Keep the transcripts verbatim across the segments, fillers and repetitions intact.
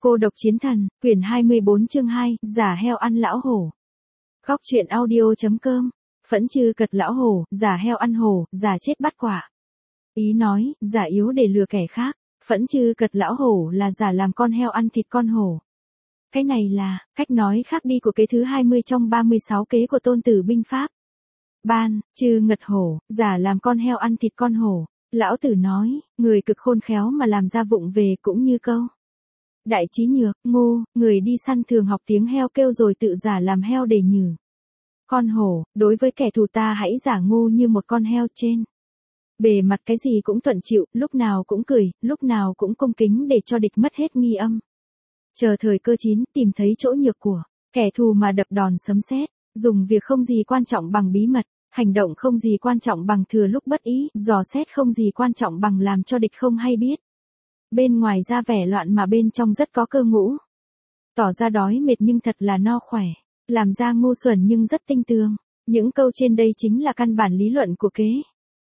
Cô độc chiến thần, quyển hai mươi bốn chương hai, giả heo ăn lão hổ. Góc truyện audio.com, phẫn trừ cật lão hổ, giả heo ăn hổ, giả chết bắt quả. Ý nói, giả yếu để lừa kẻ khác, phẫn trừ cật lão hổ là giả làm con heo ăn thịt con hổ. Cái này là, cách nói khác đi của kế thứ hai mươi trong ba mươi sáu kế của Tôn Tử binh pháp. Ban, trừ ngật hổ, giả làm con heo ăn thịt con hổ. Lão Tử nói, người cực khôn khéo mà làm ra vụng về cũng như câu. Đại trí nhược, ngu, người đi săn thường học tiếng heo kêu rồi tự giả làm heo để nhử. Con hổ, đối với kẻ thù ta hãy giả ngu như một con heo trên. Bề mặt cái gì cũng thuận chịu, lúc nào cũng cười, lúc nào cũng cung kính để cho địch mất hết nghi âm. Chờ thời cơ chín, tìm thấy chỗ nhược của kẻ thù mà đập đòn sấm sét, dùng việc không gì quan trọng bằng bí mật, hành động không gì quan trọng bằng thừa lúc bất ý, dò xét không gì quan trọng bằng làm cho địch không hay biết. Bên ngoài ra vẻ loạn mà bên trong rất có cơ ngũ. Tỏ ra đói mệt nhưng thật là no khỏe, làm ra ngu xuẩn nhưng rất tinh tường. Những câu trên đây chính là căn bản lý luận của kế.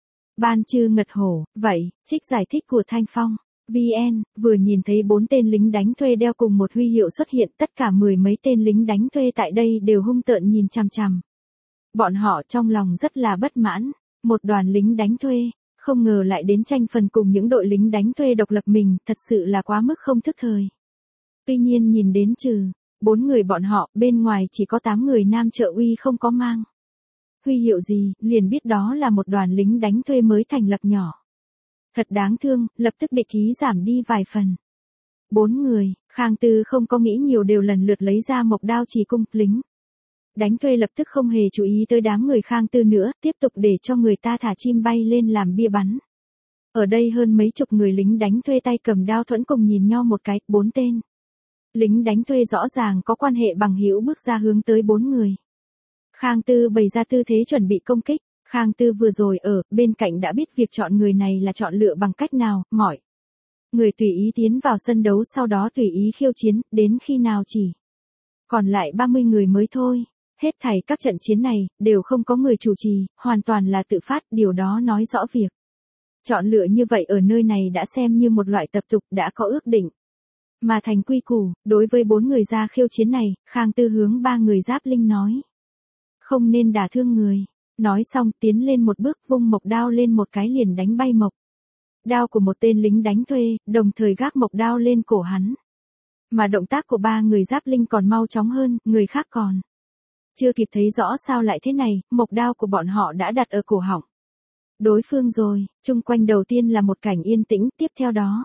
Ban trừ ngật hổ, vậy, trích giải thích của Thanh Phong. vê en, vừa nhìn thấy bốn tên lính đánh thuê đeo cùng một huy hiệu xuất hiện, tất cả mười mấy tên lính đánh thuê tại đây đều hung tợn nhìn chằm chằm. Bọn họ trong lòng rất là bất mãn, một đoàn lính đánh thuê, không ngờ lại đến tranh phần cùng những đội lính đánh thuê độc lập mình, thật sự là quá mức không thức thời. Tuy nhiên nhìn đến trừ bốn người bọn họ, bên ngoài chỉ có tám người nam trợ uy không có mang huy hiệu gì, liền biết đó là một đoàn lính đánh thuê mới thành lập nhỏ. Thật đáng thương, lập tức địch ý giảm đi vài phần. Bốn người, Khang Tư không có nghĩ nhiều đều lần lượt lấy ra mộc đao chỉ cung, lính đánh thuê lập tức không hề chú ý tới đám người Khang Tư nữa, tiếp tục để cho người ta thả chim bay lên làm bia bắn. Ở đây hơn mấy chục người lính đánh thuê tay cầm đao thuẫn cùng nhìn nhau một cái, bốn tên lính đánh thuê rõ ràng có quan hệ bằng hữu bước ra hướng tới bốn người. Khang Tư bày ra tư thế chuẩn bị công kích. Khang Tư vừa rồi ở bên cạnh đã biết việc chọn người này là chọn lựa bằng cách nào, mọi người tùy ý tiến vào sân đấu, sau đó tùy ý khiêu chiến, đến khi nào chỉ còn lại ba mươi người mới thôi. Hết thảy các trận chiến này, đều không có người chủ trì, hoàn toàn là tự phát, điều đó nói rõ việc chọn lựa như vậy ở nơi này đã xem như một loại tập tục đã có ước định. Mà thành quy củ, đối với bốn người ra khiêu chiến này, Khang Tư hướng ba người giáp linh nói. Không nên đả thương người. Nói xong tiến lên một bước vung mộc đao lên một cái liền đánh bay mộc đao của một tên lính đánh thuê, đồng thời gác mộc đao lên cổ hắn. Mà động tác của ba người giáp linh còn mau chóng hơn, người khác còn chưa kịp thấy rõ sao lại thế này, mộc đao của bọn họ đã đặt ở cổ họng đối phương rồi. Chung quanh đầu tiên là một cảnh yên tĩnh, tiếp theo đó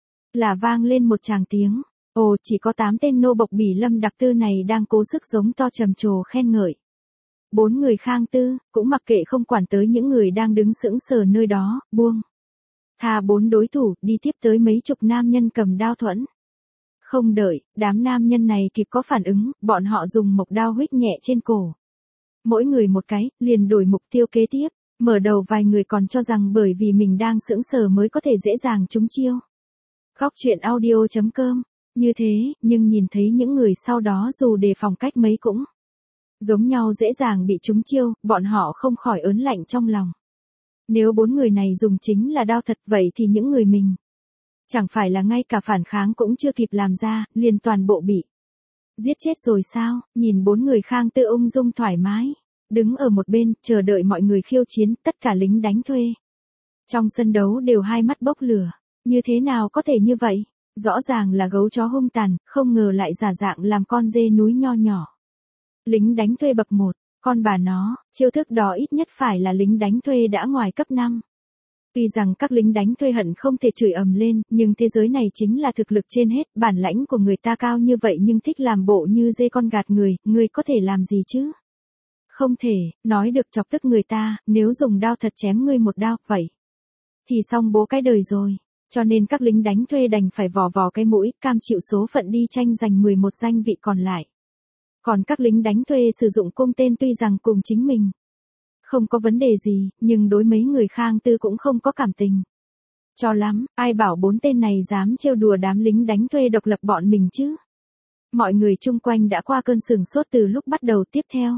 là vang lên một tràng tiếng. Ồ, chỉ có tám tên nô bộc Bỉ Lâm Đặc Tư này đang cố sức giống to trầm trồ khen ngợi. Bốn người Khang Tư, cũng mặc kệ không quản tới những người đang đứng sững sờ nơi đó, buông thà bốn đối thủ, đi tiếp tới mấy chục nam nhân cầm đao thuẫn. Không đợi, đám nam nhân này kịp có phản ứng, bọn họ dùng mộc đao huých nhẹ trên cổ. Mỗi người một cái, liền đổi mục tiêu kế tiếp. Mở đầu vài người còn cho rằng bởi vì mình đang sững sờ mới có thể dễ dàng trúng chiêu. Góc truyện audio.com, như thế, nhưng nhìn thấy những người sau đó dù đề phòng cách mấy cũng giống nhau dễ dàng bị trúng chiêu, bọn họ không khỏi ớn lạnh trong lòng. Nếu bốn người này dùng chính là đao thật vậy thì những người mình chẳng phải là ngay cả phản kháng cũng chưa kịp làm ra, liền toàn bộ bị giết chết rồi sao? Nhìn bốn người Khang Tư ung dung thoải mái, đứng ở một bên, chờ đợi mọi người khiêu chiến, tất cả lính đánh thuê trong sân đấu đều hai mắt bốc lửa. Như thế nào có thể như vậy? Rõ ràng là gấu chó hung tàn, không ngờ lại giả dạng làm con dê núi nho nhỏ. Lính đánh thuê bậc một, con bà nó, chiêu thức đó ít nhất phải là lính đánh thuê đã ngoài cấp năm. Tuy rằng các lính đánh thuê hận không thể chửi ầm lên, nhưng thế giới này chính là thực lực trên hết, bản lãnh của người ta cao như vậy nhưng thích làm bộ như dê con gạt người, người có thể làm gì chứ? Không thể, nói được chọc tức người ta, nếu dùng đao thật chém ngươi một đao, vậy thì xong bố cái đời rồi. Cho nên các lính đánh thuê đành phải vò vò cái mũi, cam chịu số phận đi tranh giành mười một danh vị còn lại. Còn các lính đánh thuê sử dụng cung tên tuy rằng cùng chính mình không có vấn đề gì, nhưng đối mấy người Khang Tư cũng không có cảm tình cho lắm, ai bảo bốn tên này dám trêu đùa đám lính đánh thuê độc lập bọn mình chứ. Mọi người chung quanh đã qua cơn sửng sốt từ lúc bắt đầu. Tiếp theo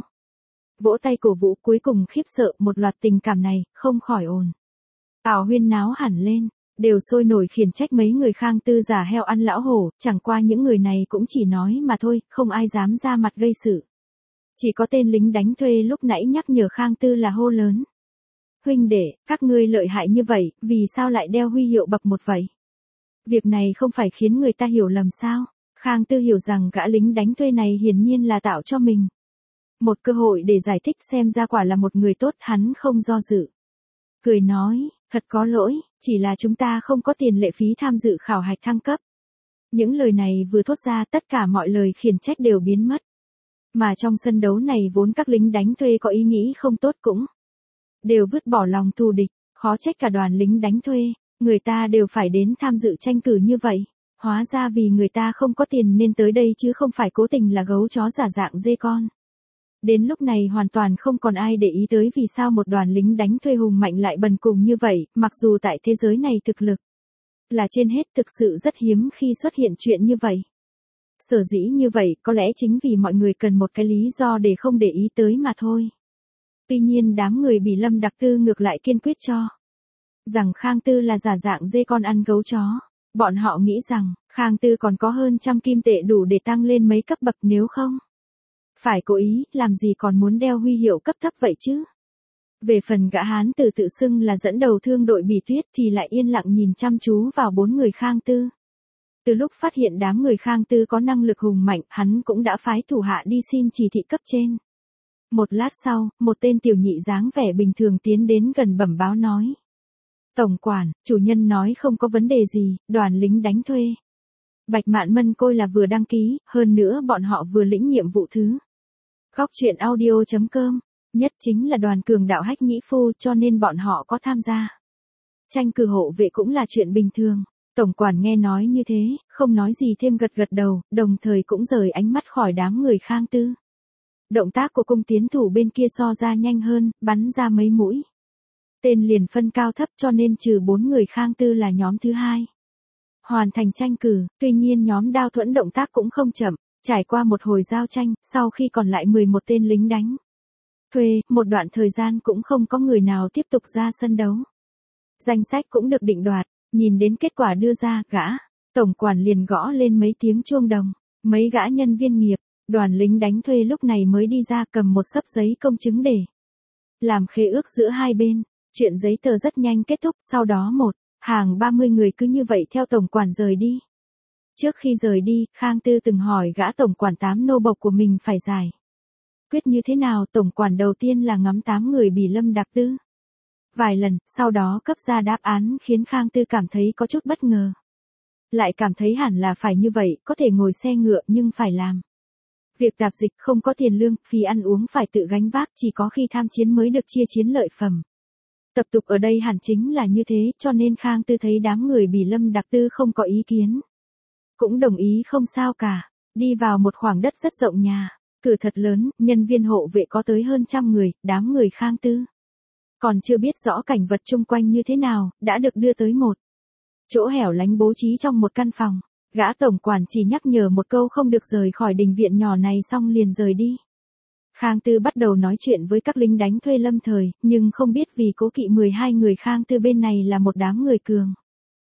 vỗ tay cổ vũ, cuối cùng khiếp sợ, một loạt tình cảm này không khỏi ồn ào huyên náo hẳn lên. đều sôi nổi khiển trách mấy người Khang Tư giả heo ăn lão hổ, chẳng qua những người này cũng chỉ nói mà thôi, không ai dám ra mặt gây sự. Chỉ có tên lính đánh thuê lúc nãy nhắc nhở Khang Tư là hô lớn. Huynh đệ, các ngươi lợi hại như vậy, vì sao lại đeo huy hiệu bậc một vậy? Việc này không phải khiến người ta hiểu lầm sao? Khang Tư hiểu rằng gã lính đánh thuê này hiển nhiên là tạo cho mình một cơ hội để giải thích, xem ra quả là một người tốt, hắn không do dự. Cười nói, thật có lỗi, chỉ là chúng ta không có tiền lệ phí tham dự khảo hạch thăng cấp. Những lời này vừa thốt ra, tất cả mọi lời khiển trách đều biến mất. Mà trong sân đấu này vốn các lính đánh thuê có ý nghĩ không tốt cũng đều vứt bỏ lòng thù địch, khó trách cả đoàn lính đánh thuê, người ta đều phải đến tham dự tranh cử như vậy. Hóa ra vì người ta không có tiền nên tới đây chứ không phải cố tình là gấu chó giả dạng dê con. Đến lúc này hoàn toàn không còn ai để ý tới vì sao một đoàn lính đánh thuê hùng mạnh lại bần cùng như vậy, mặc dù tại thế giới này thực lực là trên hết, thực sự rất hiếm khi xuất hiện chuyện như vậy. Sở dĩ như vậy có lẽ chính vì mọi người cần một cái lý do để không để ý tới mà thôi. Tuy nhiên đám người bị Lâm Đặc Tư ngược lại kiên quyết cho rằng Khang Tư là giả dạng dê con ăn gấu chó. Bọn họ nghĩ rằng, Khang Tư còn có hơn trăm kim tệ đủ để tăng lên mấy cấp bậc, nếu không phải cố ý, làm gì còn muốn đeo huy hiệu cấp thấp vậy chứ. Về phần gã hán tử tự xưng là dẫn đầu thương đội Bỉ Tuyết thì lại yên lặng nhìn chăm chú vào bốn người Khang Tư. Từ lúc phát hiện đám người Khang Tư có năng lực hùng mạnh, hắn cũng đã phái thủ hạ đi xin chỉ thị cấp trên. Một lát sau, một tên tiểu nhị dáng vẻ bình thường tiến đến gần bẩm báo nói. Tổng quản, chủ nhân nói không có vấn đề gì, đoàn lính đánh thuê Bạch Mạn Mân Côi là vừa đăng ký, hơn nữa bọn họ vừa lĩnh nhiệm vụ thứ. Góc truyện audio.com, nhất chính là đoàn cường đạo Hách Nhĩ Phu, cho nên bọn họ có tham gia tranh cử hộ vệ cũng là chuyện bình thường. Tổng quản nghe nói như thế, không nói gì thêm, gật gật đầu, đồng thời cũng rời ánh mắt khỏi đám người Khang Tư. Động tác của cung tiến thủ bên kia so ra nhanh hơn, bắn ra mấy mũi tên liền phân cao thấp, cho nên trừ bốn người Khang Tư là nhóm thứ hai hoàn thành tranh cử. Tuy nhiên nhóm Đao Thuẫn động tác cũng không chậm, trải qua một hồi giao tranh, sau khi còn lại mười một tên lính đánh thuê, một đoạn thời gian cũng không có người nào tiếp tục ra sân đấu. Danh sách cũng được định đoạt, nhìn đến kết quả đưa ra, gã tổng quản liền gõ lên mấy tiếng chuông đồng. Mấy gã nhân viên nghiệp đoàn lính đánh thuê lúc này mới đi ra, cầm một xấp giấy công chứng để làm khế ước giữa hai bên. Chuyện giấy tờ rất nhanh kết thúc, sau đó một hàng ba mươi người cứ như vậy theo tổng quản rời đi. Trước khi rời đi, Khang Tư từng hỏi gã tổng quản tám nô bộc của mình phải giải quyết như thế nào. Tổng quản đầu tiên là ngắm tám người bị Lâm Đặc Tư vài lần, sau đó cấp ra đáp án khiến Khang Tư cảm thấy có chút bất ngờ. Lại cảm thấy hẳn là phải như vậy, có thể ngồi xe ngựa nhưng phải làm việc tạp dịch, không có tiền lương, phí ăn uống phải tự gánh vác, chỉ có khi tham chiến mới được chia chiến lợi phẩm. Tập tục ở đây hẳn chính là như thế, cho nên Khang Tư thấy đám người bị Lâm Đặc Tư không có ý kiến, cũng đồng ý không sao cả. Đi vào một khoảng đất rất rộng, nhà cửa thật lớn, nhân viên hộ vệ có tới hơn trăm người. Đám người Khang Tư còn chưa biết rõ cảnh vật chung quanh như thế nào, đã được đưa tới một chỗ hẻo lánh bố trí trong một căn phòng. Gã tổng quản chỉ nhắc nhở một câu không được rời khỏi đình viện nhỏ này xong liền rời đi. Khang Tư bắt đầu nói chuyện với các lính đánh thuê lâm thời, nhưng không biết vì cố kỵ mười hai người Khang Tư bên này là một đám người cường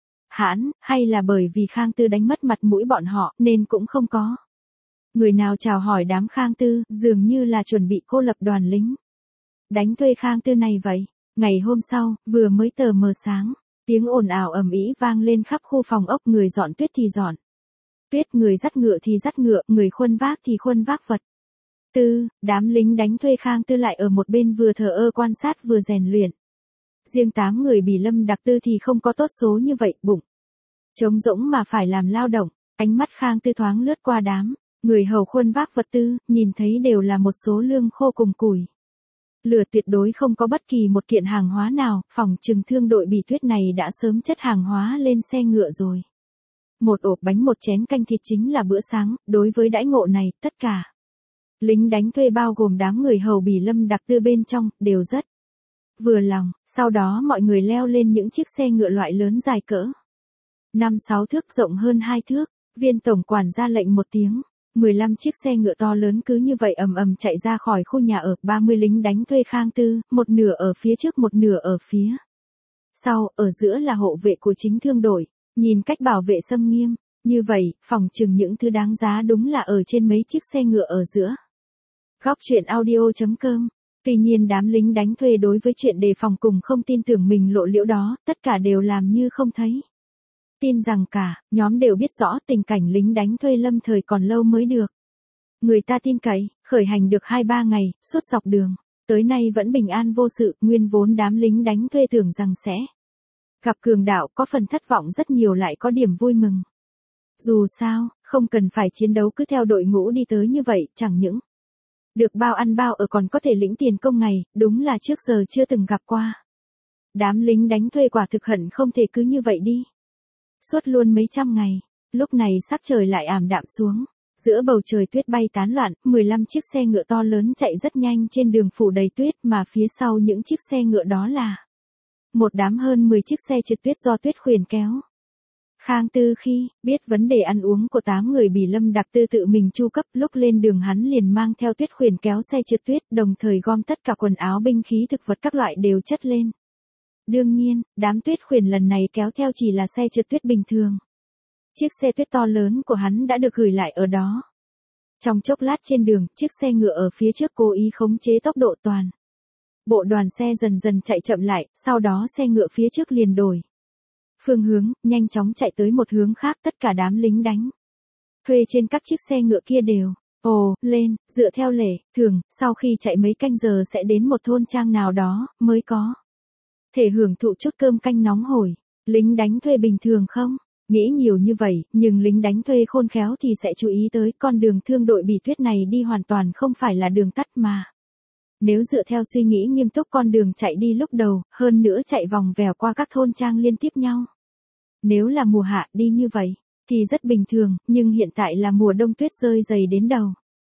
hãn, hay là bởi vì Khang Tư đánh mất mặt mũi bọn họ, nên cũng không có người nào chào hỏi đám Khang Tư, dường như là chuẩn bị cô lập đoàn lính đánh thuê Khang Tư này vậy. Ngày hôm sau, vừa mới tờ mờ sáng, tiếng ồn ào ầm ĩ vang lên khắp khu phòng ốc, người dọn tuyết thì dọn tuyết, người dắt ngựa thì dắt ngựa, người khuân vác thì khuân vác vật tư. Đám lính đánh thuê Khang Tư lại ở một bên vừa thờ ơ quan sát vừa rèn luyện. Riêng tám người bị Lâm Đặc Tư thì không có tốt số như vậy, bụng trống rỗng mà phải làm lao động. Ánh mắt Khang Tư thoáng lướt qua đám người hầu khuân vác vật tư, nhìn thấy đều là một số lương khô cùng củi lửa, tuyệt đối không có bất kỳ một kiện hàng hóa nào. Phòng trừng thương đội Bỉ Tuyết này đã sớm chất hàng hóa lên xe ngựa rồi. Một ộp bánh, một chén canh thịt chính là bữa sáng. Đối với đãi ngộ này, tất cả lính đánh thuê bao gồm đám người hầu Bỉ Lâm Đặc Tư bên trong, đều rất vừa lòng. Sau đó mọi người leo lên những chiếc xe ngựa loại lớn dài cỡ năm sáu thước, rộng hơn hai thước. Viên tổng quản ra lệnh một tiếng, mười lăm chiếc xe ngựa to lớn cứ như vậy ầm ầm chạy ra khỏi khu nhà ở. ba mươi lính đánh thuê Khang Tư, một nửa ở phía trước một nửa ở phía sau, ở giữa là hộ vệ của chính thương đội, nhìn cách bảo vệ xâm nghiêm, như vậy, phòng chừng những thứ đáng giá đúng là ở trên mấy chiếc xe ngựa ở giữa. Góc truyện audio.com. Tuy nhiên đám lính đánh thuê đối với chuyện đề phòng cùng không tin tưởng mình lộ liễu đó, tất cả đều làm như không thấy. Tin rằng cả, nhóm đều biết rõ tình cảnh lính đánh thuê lâm thời còn lâu mới được. Người ta tin cậy, khởi hành được hai ba ngày, suốt dọc đường, tới nay vẫn bình an vô sự, nguyên vốn đám lính đánh thuê tưởng rằng sẽ gặp cường đạo, có phần thất vọng rất nhiều lại có điểm vui mừng. Dù sao, không cần phải chiến đấu cứ theo đội ngũ đi tới như vậy, chẳng những được bao ăn bao ở còn có thể lĩnh tiền công ngày, đúng là trước giờ chưa từng gặp qua. Đám lính đánh thuê quả thực hận không thể cứ như vậy đi. Suốt luôn mấy trăm ngày, lúc này sắc trời lại ảm đạm xuống. Giữa bầu trời tuyết bay tán loạn, mười lăm chiếc xe ngựa to lớn chạy rất nhanh trên đường phủ đầy tuyết mà phía sau những chiếc xe ngựa đó là một đám hơn mười chiếc xe trượt tuyết do tuyết khuyển kéo. Khang Tư khi biết vấn đề ăn uống của tám người bị Lâm Đặc Tư tự mình chu cấp, lúc lên đường hắn liền mang theo tuyết khuyển kéo xe trượt tuyết, đồng thời gom tất cả quần áo binh khí thực vật các loại đều chất lên. Đương nhiên, đám tuyết khuyển lần này kéo theo chỉ là xe trượt tuyết bình thường. Chiếc xe tuyết to lớn của hắn đã được gửi lại ở đó. Trong chốc lát trên đường, chiếc xe ngựa ở phía trước cố ý khống chế tốc độ toàn bộ đoàn xe dần dần chạy chậm lại, sau đó xe ngựa phía trước liền đổi phương hướng, nhanh chóng chạy tới một hướng khác. Tất cả đám lính đánh thuê trên các chiếc xe ngựa kia đều ồ lên, dựa theo lệ thường, sau khi chạy mấy canh giờ sẽ đến một thôn trang nào đó, mới có thể hưởng thụ chút cơm canh nóng hổi. Lính đánh thuê bình thường không nghĩ nhiều như vậy, nhưng lính đánh thuê khôn khéo thì sẽ chú ý tới con đường thương đội Bỉ Tuyết này đi hoàn toàn không phải là đường tắt mà. Nếu dựa theo suy nghĩ nghiêm túc con đường chạy đi lúc đầu, hơn nữa chạy vòng vèo qua các thôn trang liên tiếp nhau. Nếu là mùa hạ đi như vậy, thì rất bình thường, nhưng hiện tại là mùa đông tuyết rơi dày đến đầu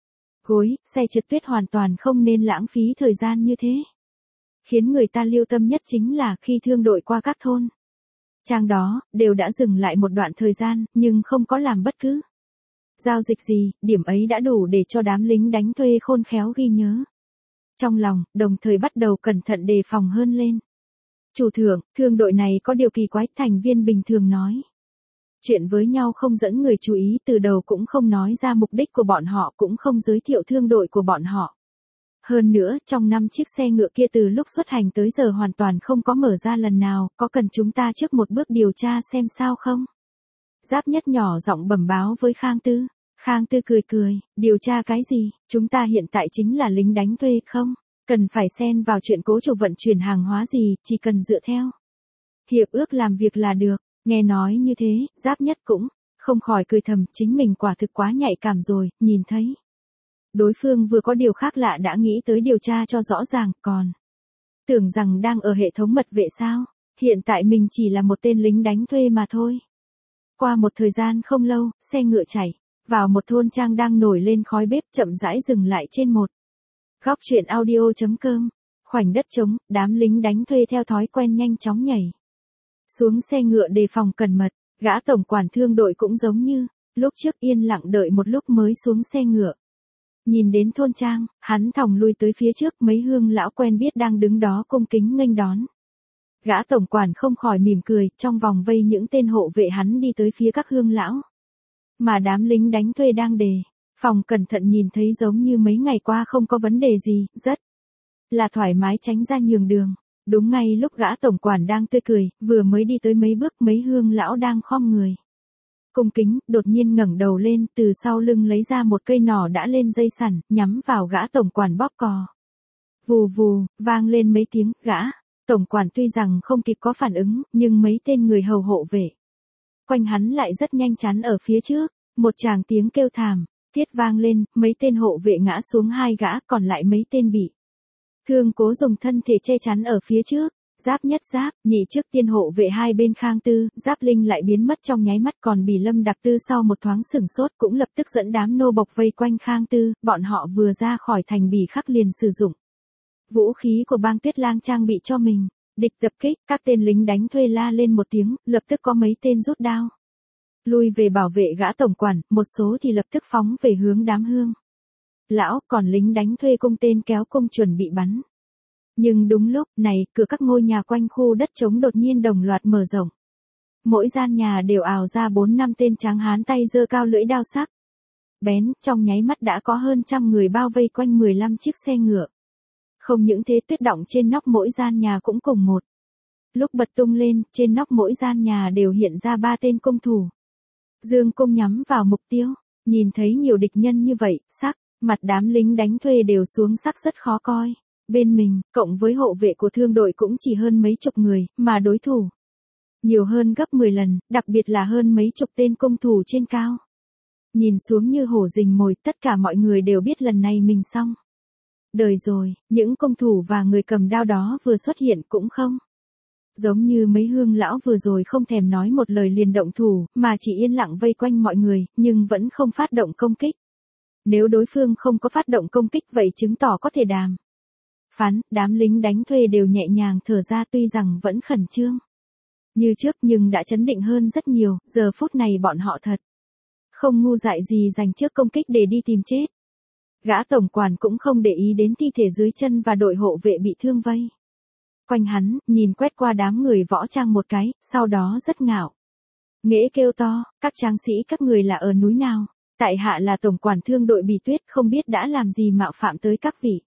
gối, xe trượt tuyết hoàn toàn không nên lãng phí thời gian như thế. Khiến người ta lưu tâm nhất chính là khi thương đội qua các thôn trang đó, đều đã dừng lại một đoạn thời gian, nhưng không có làm bất cứ giao dịch gì, điểm ấy đã đủ để cho đám lính đánh thuê khôn khéo ghi nhớ trong lòng, đồng thời bắt đầu cẩn thận đề phòng hơn lên. Chủ thượng, thương đội này có điều kỳ quái, thành viên bình thường nói chuyện với nhau không dẫn người chú ý, từ đầu cũng không nói ra mục đích của bọn họ, cũng không giới thiệu thương đội của bọn họ. Hơn nữa, trong năm chiếc xe ngựa kia từ lúc xuất hành tới giờ hoàn toàn không có mở ra lần nào, có cần chúng ta trước một bước điều tra xem sao không? Giáp Nhất nhỏ giọng bẩm báo với Khang Tư. Khang Tư cười cười, điều tra cái gì, chúng ta hiện tại chính là lính đánh thuê không? Cần phải xen vào chuyện cố chủ vận chuyển hàng hóa gì, chỉ cần dựa theo hiệp ước làm việc là được. Nghe nói như thế, Giáp Nhất cũng không khỏi cười thầm, chính mình quả thực quá nhạy cảm rồi, nhìn thấy đối phương vừa có điều khác lạ đã nghĩ tới điều tra cho rõ ràng, còn tưởng rằng đang ở hệ thống mật vệ sao, hiện tại mình chỉ là một tên lính đánh thuê mà thôi. Qua một thời gian không lâu, xe ngựa chạy vào một thôn trang đang nổi lên khói bếp, chậm rãi dừng lại trên một góc truyện audio.com. Khoảnh đất trống, đám lính đánh thuê theo thói quen nhanh chóng nhảy xuống xe ngựa đề phòng cẩn mật. Gã tổng quản thương đội cũng giống như lúc trước yên lặng đợi một lúc mới xuống xe ngựa. Nhìn đến thôn trang, hắn thòng lui tới phía trước, mấy hương lão quen biết đang đứng đó cung kính nghênh đón. Gã tổng quản không khỏi mỉm cười, trong vòng vây những tên hộ vệ hắn đi tới phía các hương lão. Mà đám lính đánh thuê đang đề phòng cẩn thận nhìn thấy giống như mấy ngày qua không có vấn đề gì, rất là thoải mái tránh ra nhường đường. Đúng ngay lúc gã tổng quản đang tươi cười, vừa mới đi tới mấy bước, mấy hương lão đang khom người cung kính, đột nhiên ngẩng đầu lên, từ sau lưng lấy ra một cây nỏ đã lên dây sẵn, nhắm vào gã tổng quản bóp cò. Vù vù, vang lên mấy tiếng, gã tổng quản tuy rằng không kịp có phản ứng, nhưng mấy tên người hầu hộ vệ quanh hắn lại rất nhanh chắn ở phía trước. Một tràng tiếng kêu thảm thiết vang lên, mấy tên hộ vệ ngã xuống, hai gã còn lại mấy tên bị thương cố dùng thân thể che chắn ở phía trước. Giáp Nhất, Giáp Nhị trước tiên hộ vệ hai bên Khang Tư, Giáp Linh lại biến mất trong nháy mắt, còn Bỉ Lâm Đặc Tư sau một thoáng sửng sốt cũng lập tức dẫn đám nô bộc vây quanh Khang Tư, bọn họ vừa ra khỏi thành Bỉ Khắc liền sử dụng vũ khí của bang Tuyết Lang trang bị cho mình, địch tập kích, các tên lính đánh thuê la lên một tiếng, lập tức có mấy tên rút đao lui về bảo vệ gã tổng quản, một số thì lập tức phóng về hướng đám hương lão, còn lính đánh thuê cung tên kéo cung chuẩn bị bắn Nhưng đúng lúc này, cửa các ngôi nhà quanh khu đất trống đột nhiên đồng loạt mở rộng. Mỗi gian nhà đều ào ra bốn năm tên tráng hán tay giơ cao lưỡi đao sắc bén, trong nháy mắt đã có hơn trăm người bao vây quanh mười lăm chiếc xe ngựa. Không những thế, tuyết đọng trên nóc mỗi gian nhà cũng cùng một lúc bật tung lên, trên nóc mỗi gian nhà đều hiện ra ba tên cung thủ. Dương cung nhắm vào mục tiêu, nhìn thấy nhiều địch nhân như vậy, sắc mặt đám lính đánh thuê đều xuống sắc rất khó coi. Bên mình, cộng với hộ vệ của thương đội cũng chỉ hơn mấy chục người, mà đối thủ nhiều hơn gấp mười lần, đặc biệt là hơn mấy chục tên cung thủ trên cao. Nhìn xuống như hổ rình mồi, tất cả mọi người đều biết lần này mình xong. Đời rồi, những cung thủ và người cầm đao đó vừa xuất hiện cũng không giống như mấy hương lão vừa rồi không thèm nói một lời liền động thủ, mà chỉ yên lặng vây quanh mọi người, nhưng vẫn không phát động công kích. Nếu đối phương không có phát động công kích vậy chứng tỏ có thể đàm phán, đám lính đánh thuê đều nhẹ nhàng thở ra tuy rằng vẫn khẩn trương như trước nhưng đã chấn định hơn rất nhiều, giờ phút này bọn họ thật không ngu dại gì dành trước công kích để đi tìm chết. Gã tổng quản cũng không để ý đến thi thể dưới chân và đội hộ vệ bị thương vây quanh hắn, nhìn quét qua đám người võ trang một cái, sau đó rất ngạo nghễ kêu to, các tráng sĩ các người là ở núi nào? Tại hạ là tổng quản thương đội Bì Tuyết, không biết đã làm gì mạo phạm tới các vị.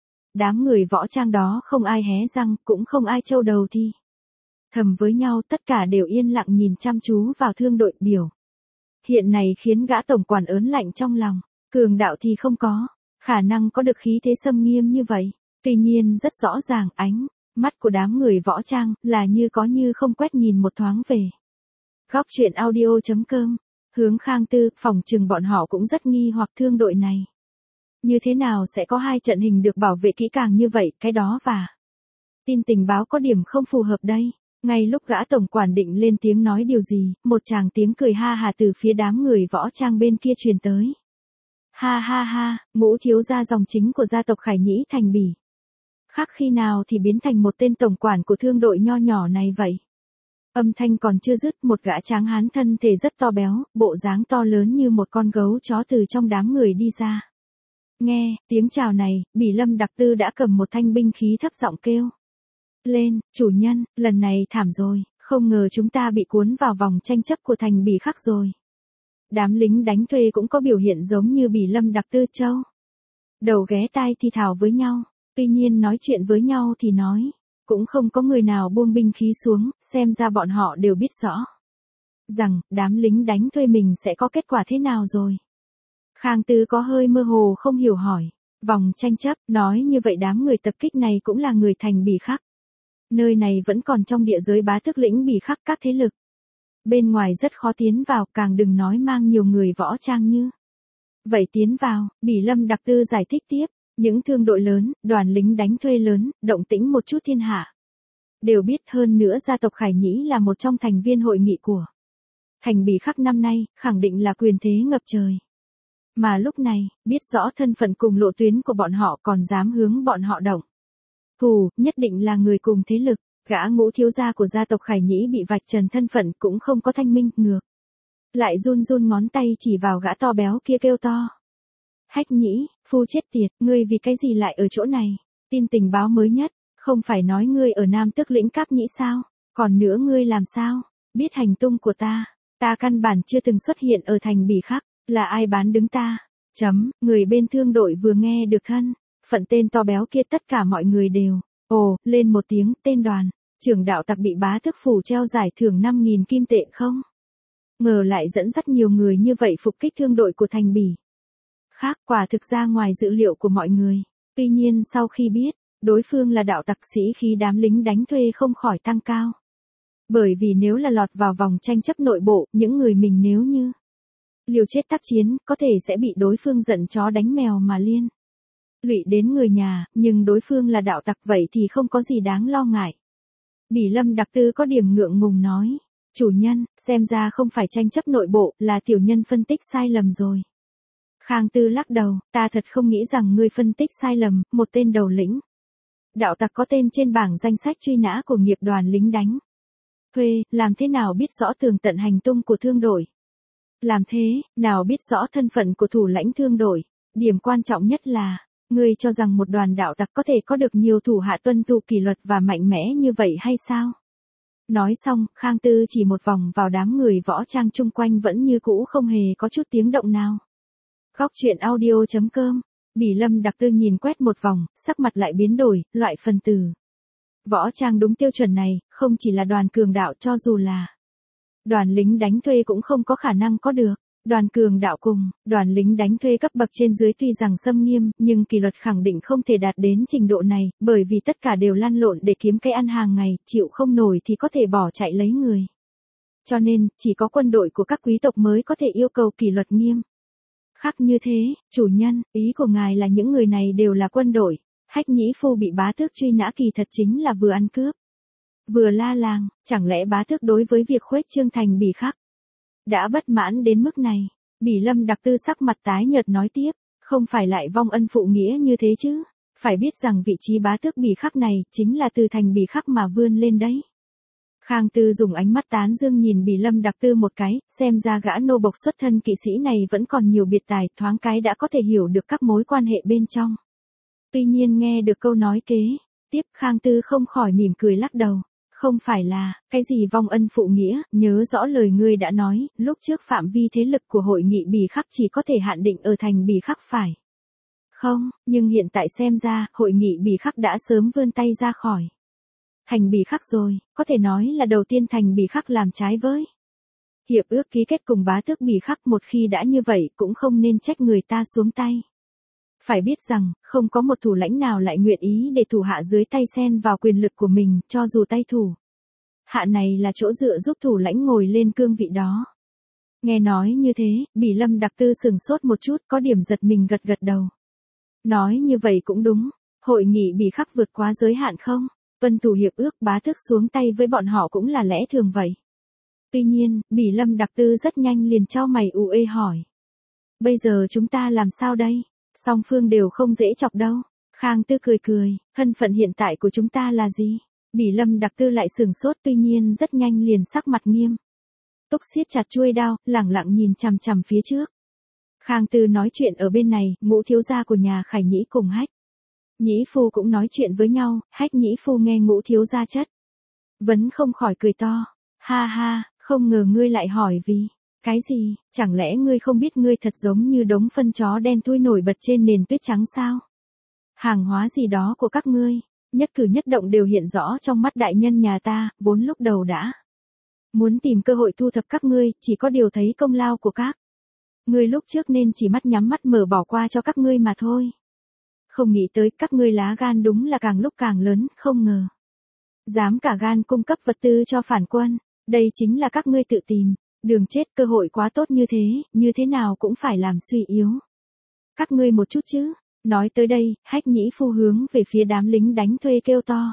Đám người võ trang đó không ai hé răng, cũng không ai trâu đầu thi thầm với nhau, tất cả đều yên lặng nhìn chăm chú vào thương đội. Biểu hiện này khiến gã tổng quản ớn lạnh trong lòng, cường đạo thì không có khả năng có được khí thế xâm nghiêm như vậy. Tuy nhiên rất rõ ràng ánh mắt của đám người võ trang là như có như không quét nhìn một thoáng về góc truyện audio chấm com. Hướng Khang Tư, phòng trừng bọn họ cũng rất nghi hoặc thương đội này như thế nào sẽ có hai trận hình được bảo vệ kỹ càng như vậy, cái đó và tin tình báo có điểm không phù hợp đây. Ngay lúc gã tổng quản định lên tiếng nói điều gì, một tràng tiếng cười ha hà từ phía đám người võ trang bên kia truyền tới. Ha ha ha, Ngũ thiếu gia dòng chính của gia tộc Khải Nhĩ Thành Bỉ khác khi nào thì biến thành một tên tổng quản của thương đội nho nhỏ này vậy. Âm thanh còn chưa dứt, một gã tráng hán thân thể rất to béo, bộ dáng to lớn như một con gấu chó từ trong đám người đi ra. Nghe tiếng chào này, Bỉ Lâm Đặc Tư đã cầm một thanh binh khí thấp giọng kêu lên, chủ nhân, lần này thảm rồi, không ngờ chúng ta bị cuốn vào vòng tranh chấp của thành Bỉ Khắc rồi. Đám lính đánh thuê cũng có biểu hiện giống như Bỉ Lâm Đặc Tư châu đầu ghé tai thì thào với nhau, tuy nhiên nói chuyện với nhau thì nói, cũng không có người nào buông binh khí xuống, xem ra bọn họ đều biết rõ rằng đám lính đánh thuê mình sẽ có kết quả thế nào rồi. Khang Tư có hơi mơ hồ không hiểu hỏi, vòng tranh chấp, nói như vậy đám người tập kích này cũng là người thành Bỉ Khắc. Nơi này vẫn còn trong địa giới bá tước lĩnh Bỉ Khắc, các thế lực bên ngoài rất khó tiến vào, càng đừng nói mang nhiều người võ trang như vậy tiến vào. Bỉ Lâm Đặc Tư giải thích tiếp, những thương đội lớn, đoàn lính đánh thuê lớn, động tĩnh một chút thiên hạ đều biết, hơn nữa gia tộc Khải Nhĩ là một trong thành viên hội nghị của thành Bỉ Khắc năm nay, khẳng định là quyền thế ngập trời. Mà lúc này, biết rõ thân phận cùng lộ tuyến của bọn họ còn dám hướng bọn họ động thủ, nhất định là người cùng thế lực. Gã Ngũ thiếu gia của gia tộc Khải Nhĩ bị vạch trần thân phận cũng không có thanh minh, ngược lại run run ngón tay chỉ vào gã to béo kia kêu to. Hách Nhĩ, phu chết tiệt, ngươi vì cái gì lại ở chỗ này? Tin tình báo mới nhất, không phải nói ngươi ở Nam Tước lĩnh Cáp Nhĩ sao? Còn nữa ngươi làm sao biết hành tung của ta? Ta căn bản chưa từng xuất hiện ở thành Bỉ Khắc, là ai bán đứng ta? Chấm, người bên thương đội vừa nghe được thân phận tên to béo kia, tất cả mọi người đều ồ lên một tiếng. Tên đoàn trưởng đạo tặc bị bá tước phủ treo giải thưởng năm nghìn kim tệ không ngờ lại dẫn dắt nhiều người như vậy phục kích thương đội của thành Bỉ Khắc, quả thực ra ngoài dự liệu của mọi người. Tuy nhiên sau khi biết đối phương là đạo tặc, sĩ khí đám lính đánh thuê không khỏi tăng cao. Bởi vì nếu là lọt vào vòng tranh chấp nội bộ, những người mình nếu như liều chết tác chiến, có thể sẽ bị đối phương giận chó đánh mèo mà liên lụy đến người nhà, nhưng đối phương là đạo tặc vậy thì không có gì đáng lo ngại. Bỉ Lâm Đặc Tư có điểm ngượng ngùng nói, chủ nhân, xem ra không phải tranh chấp nội bộ, là tiểu nhân phân tích sai lầm rồi. Khang Tư lắc đầu, ta thật không nghĩ rằng ngươi phân tích sai lầm, một tên đầu lĩnh đạo tặc có tên trên bảng danh sách truy nã của nghiệp đoàn lính đánh thuê, làm thế nào biết rõ tường tận hành tung của thương đội? Làm thế, nào biết rõ thân phận của thủ lãnh thương đội? Điểm quan trọng nhất là, Ngươi cho rằng một đoàn đạo tặc có thể có được nhiều thủ hạ tuân thủ kỷ luật và mạnh mẽ như vậy hay sao? Nói xong, Khang Tư chỉ một vòng vào đám người võ trang chung quanh vẫn như cũ không hề có chút tiếng động nào. Góc truyện audio chấm com. Bỉ Lâm Đặc Tư nhìn quét một vòng, sắc mặt lại biến đổi, loại phần tử. Võ trang đúng tiêu chuẩn này, không chỉ là đoàn cường đạo cho dù là đoàn lính đánh thuê cũng không có khả năng có được. Đoàn cường đạo cùng, đoàn lính đánh thuê cấp bậc trên dưới tuy rằng xâm nghiêm, nhưng kỷ luật khẳng định không thể đạt đến trình độ này, bởi vì tất cả đều lăn lộn để kiếm cái ăn hàng ngày, chịu không nổi thì có thể bỏ chạy lấy người. Cho nên, chỉ có quân đội của các quý tộc mới có thể yêu cầu kỷ luật nghiêm khắc như thế. Chủ nhân, ý của ngài là những người này đều là quân đội. Hách Nhĩ Phu bị bá tước truy nã kỳ thật chính là vừa ăn cướp, vừa la làng, chẳng lẽ bá tước đối với việc khuếch trương thành Bỉ Khắc đã bất mãn đến mức này? Bỉ Lâm Đặc Tư sắc mặt tái nhợt nói tiếp, không phải lại vong ân phụ nghĩa như thế chứ, phải biết rằng vị trí bá tước Bỉ Khắc này chính là từ thành Bỉ Khắc mà vươn lên đấy. Khang Tư dùng ánh mắt tán dương nhìn Bỉ Lâm Đặc Tư một cái, xem ra gã nô bộc xuất thân kỵ sĩ này vẫn còn nhiều biệt tài, thoáng cái đã có thể hiểu được các mối quan hệ bên trong. Tuy nhiên nghe được câu nói kế tiếp, Khang Tư không khỏi mỉm cười lắc đầu. Không phải là, cái gì vong ân phụ nghĩa, nhớ rõ lời ngươi đã nói, lúc trước phạm vi thế lực của hội nghị Bỉ Khắc chỉ có thể hạn định ở thành Bỉ Khắc phải không, nhưng hiện tại xem ra, hội nghị Bỉ Khắc đã sớm vươn tay ra khỏi thành Bỉ Khắc rồi, có thể nói là đầu tiên thành Bỉ Khắc làm trái với hiệp ước ký kết cùng bá tước Bỉ Khắc. Một khi đã như vậy cũng không nên trách người ta xuống tay. Phải biết rằng, không có một thủ lãnh nào lại nguyện ý để thủ hạ dưới tay xen vào quyền lực của mình, cho dù tay thủ hạ này là chỗ dựa giúp thủ lãnh ngồi lên cương vị đó. Nghe nói như thế, Bỉ Lâm Đặc Tư sừng sốt một chút, có điểm giật mình gật gật đầu. Nói như vậy cũng đúng, hội nghị Bỉ Khắc vượt quá giới hạn không? Tuân thủ hiệp ước, bá tước xuống tay với bọn họ cũng là lẽ thường vậy. Tuy nhiên, Bỉ Lâm Đặc Tư rất nhanh liền chau mày u ê hỏi. Bây giờ chúng ta làm sao đây? Song phương đều không dễ chọc đâu. Khang Tư cười cười, thân phận hiện tại của chúng ta là gì? Bỉ Lâm Đặc Tư lại sừng sốt, tuy nhiên rất nhanh liền sắc mặt nghiêm túc siết chặt chuôi đao, lẳng lặng nhìn chằm chằm phía trước. Khang Tư nói chuyện ở bên này, Ngũ thiếu gia của nhà Khải Nhĩ cùng Hách Nhĩ Phu cũng nói chuyện với nhau. Hách Nhĩ Phu nghe Ngũ thiếu gia chất vấn không khỏi cười to. Ha ha, không ngờ ngươi lại hỏi vì cái gì? Chẳng lẽ ngươi không biết ngươi thật giống như đống phân chó đen thui nổi bật trên nền tuyết trắng sao? Hàng hóa gì đó của các ngươi, nhất cử nhất động đều hiện rõ trong mắt đại nhân nhà ta, vốn lúc đầu đã muốn tìm cơ hội thu thập các ngươi, chỉ có điều thấy công lao của các ngươi lúc trước nên chỉ mắt nhắm mắt mở bỏ qua cho các ngươi mà thôi. Không nghĩ tới các ngươi lá gan đúng là càng lúc càng lớn, không ngờ dám cả gan cung cấp vật tư cho phản quân, đây chính là các ngươi tự tìm đường chết. Cơ hội quá tốt như thế, như thế nào cũng phải làm suy yếu các ngươi một chút chứ. Nói tới đây, Hách Nhĩ Phu hướng về phía đám lính đánh thuê kêu to.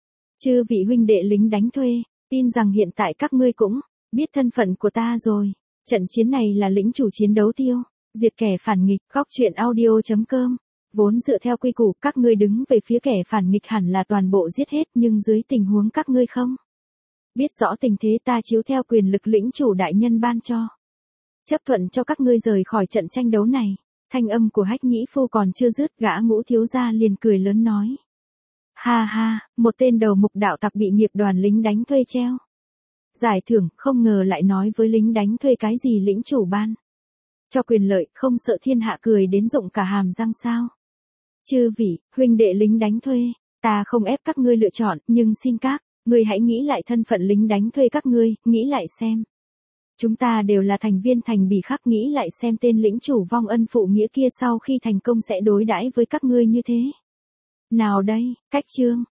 Chư vị huynh đệ lính đánh thuê, tin rằng hiện tại các ngươi cũng biết thân phận của ta rồi. Trận chiến này là lĩnh chủ chiến đấu tiêu diệt kẻ phản nghịch. Góc truyện audio chấm com. Vốn dựa theo quy củ, các ngươi đứng về phía kẻ phản nghịch hẳn là toàn bộ giết hết, nhưng dưới tình huống các ngươi không biết rõ tình thế, ta chiếu theo quyền lực lĩnh chủ đại nhân ban cho, chấp thuận cho các ngươi rời khỏi trận tranh đấu này. Thanh âm của Hách Nhĩ Phu còn chưa dứt, gã Ngũ thiếu gia liền cười lớn nói. Ha ha, một tên đầu mục đạo tặc bị nghiệp đoàn lính đánh thuê treo giải thưởng, không ngờ lại nói với lính đánh thuê cái gì lĩnh chủ ban cho quyền lợi, không sợ thiên hạ cười đến rụng cả hàm răng sao? Chư vị, huynh đệ lính đánh thuê, ta không ép các ngươi lựa chọn, nhưng xin các ngươi hãy nghĩ lại thân phận lính đánh thuê các ngươi, nghĩ lại xem. Chúng ta đều là thành viên thành Bỉ Khắc, nghĩ lại xem tên lĩnh chủ vong ân phụ nghĩa kia sau khi thành công sẽ đối đãi với các ngươi như thế nào đây? Cách chương